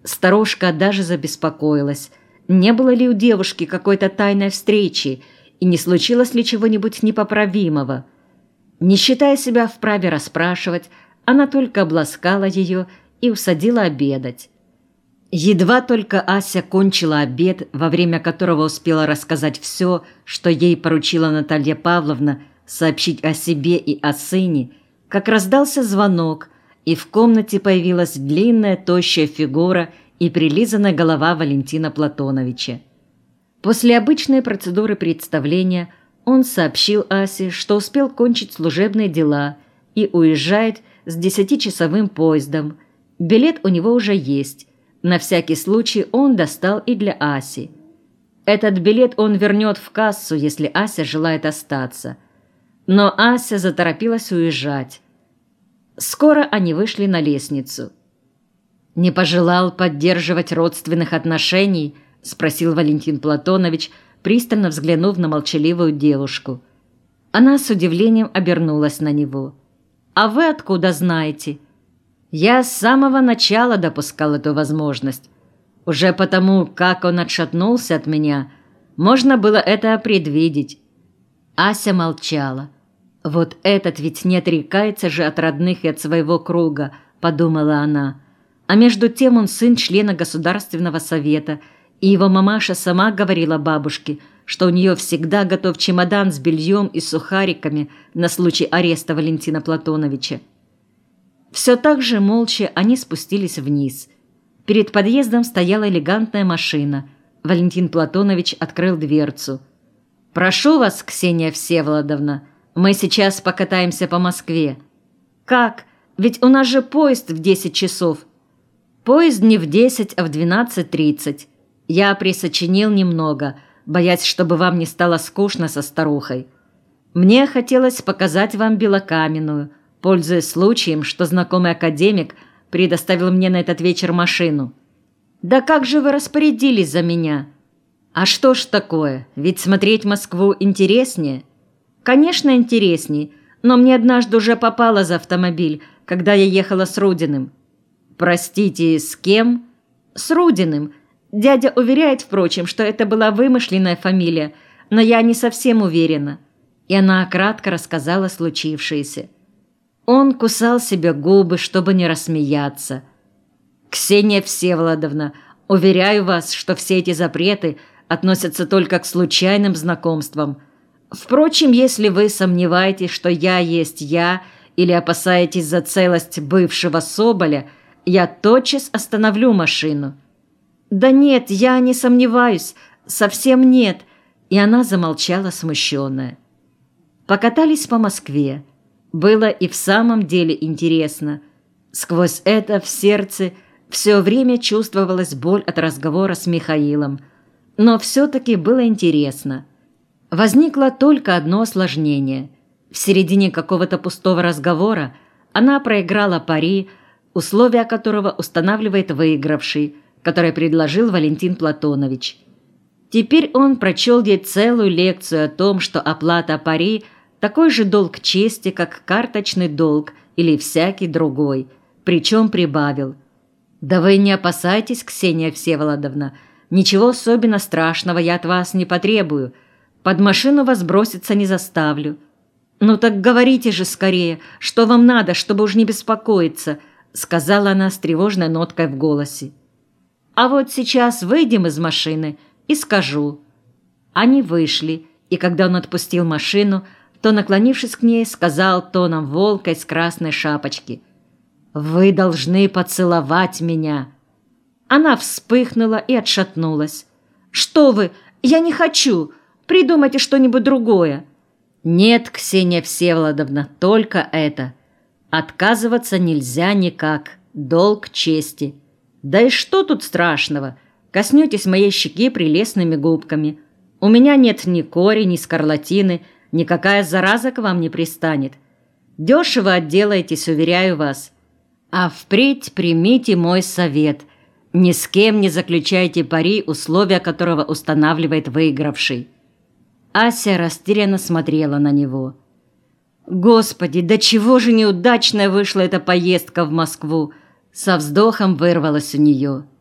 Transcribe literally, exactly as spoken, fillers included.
Старушка даже забеспокоилась, не было ли у девушки какой-то тайной встречи и не случилось ли чего-нибудь непоправимого. Не считая себя вправе расспрашивать, она только обласкала ее и усадила обедать. Едва только Ася кончила обед, во время которого успела рассказать все, что ей поручила Наталья Павловна сообщить о себе и о сыне, как раздался звонок, и в комнате появилась длинная тощая фигура и прилизанная голова Валентина Платоновича. После обычной процедуры представления он сообщил Асе, что успел кончить служебные дела и уезжает с десятичасовым поездом. Билет у него уже есть. На всякий случай он достал и для Аси. Этот билет он вернет в кассу, если Ася желает остаться. Но Ася заторопилась уезжать. Скоро они вышли на лестницу. «Не пожелал поддерживать родственных отношений?» – спросил Валентин Платонович, пристально взглянув на молчаливую девушку. Она с удивлением обернулась на него. «А вы откуда знаете?» «Я с самого начала допускал эту возможность. Уже потому, как он отшатнулся от меня, можно было это предвидеть». Ася молчала. «Вот этот ведь не отрекается же от родных и от своего круга», – подумала она. А между тем он сын члена Государственного совета, и его мамаша сама говорила бабушке, что у нее всегда готов чемодан с бельем и сухариками на случай ареста Валентина Платоновича. Все так же молча они спустились вниз. Перед подъездом стояла элегантная машина. Валентин Платонович открыл дверцу. «Прошу вас, Ксения Всеволодовна, мы сейчас покатаемся по Москве». «Как? Ведь у нас же поезд в десять часов». «Поезд не в десять, а в двенадцать тридцать. Я присочинил немного, боясь, чтобы вам не стало скучно со старухой. Мне хотелось показать вам Белокаменную, пользуясь случаем, что знакомый академик предоставил мне на этот вечер машину». «Да как же вы распорядились за меня?» «А что ж такое? Ведь смотреть Москву интереснее». «Конечно, интересней, но мне однажды уже попало за автомобиль, когда я ехала с Рудиным». «Простите, с кем?» «С Рудиным. Дядя уверяет, впрочем, что это была вымышленная фамилия, но я не совсем уверена». И она кратко рассказала случившееся. Он кусал себе губы, чтобы не рассмеяться. «Ксения Всеволодовна, уверяю вас, что все эти запреты относятся только к случайным знакомствам. Впрочем, если вы сомневаетесь, что я есть я, или опасаетесь за целость бывшего Соболя, я тотчас остановлю машину». «Да нет, я не сомневаюсь, совсем нет». И она замолчала смущенная. Покатались по Москве. Было и в самом деле интересно. Сквозь это в сердце все время чувствовалась боль от разговора с Михаилом. Но все-таки было интересно. Возникло только одно осложнение. В середине какого-то пустого разговора она проиграла пари, условия которого устанавливает выигравший, который предложил Валентин Платонович. Теперь он прочел ей целую лекцию о том, что оплата пари – такой же долг чести, как карточный долг или всякий другой, причем прибавил: «Да вы не опасайтесь, Ксения Всеволодовна, ничего особенно страшного я от вас не потребую, под машину вас броситься не заставлю». «Ну так говорите же скорее, что вам надо, чтобы уж не беспокоиться», сказала она с тревожной ноткой в голосе. «А вот сейчас выйдем из машины и скажу». Они вышли, и когда он отпустил машину, то, наклонившись к ней, сказал тоном волка из красной шапочки: «Вы должны поцеловать меня». Она вспыхнула и отшатнулась. «Что вы? Я не хочу. Придумайте что-нибудь другое». «Нет, Ксения Всеволодовна, только это. Отказываться нельзя никак. Долг чести. Да и что тут страшного? Коснетесь моей щеки прелестными губками. У меня нет ни кори, ни скарлатины, никакая зараза к вам не пристанет. Дешево отделаетесь, уверяю вас. А впредь примите мой совет. Ни с кем не заключайте пари, условия которого устанавливает выигравший». Ася растерянно смотрела на него. «Господи, да чего же неудачная вышла эта поездка в Москву!» Со вздохом вырвалась у нее.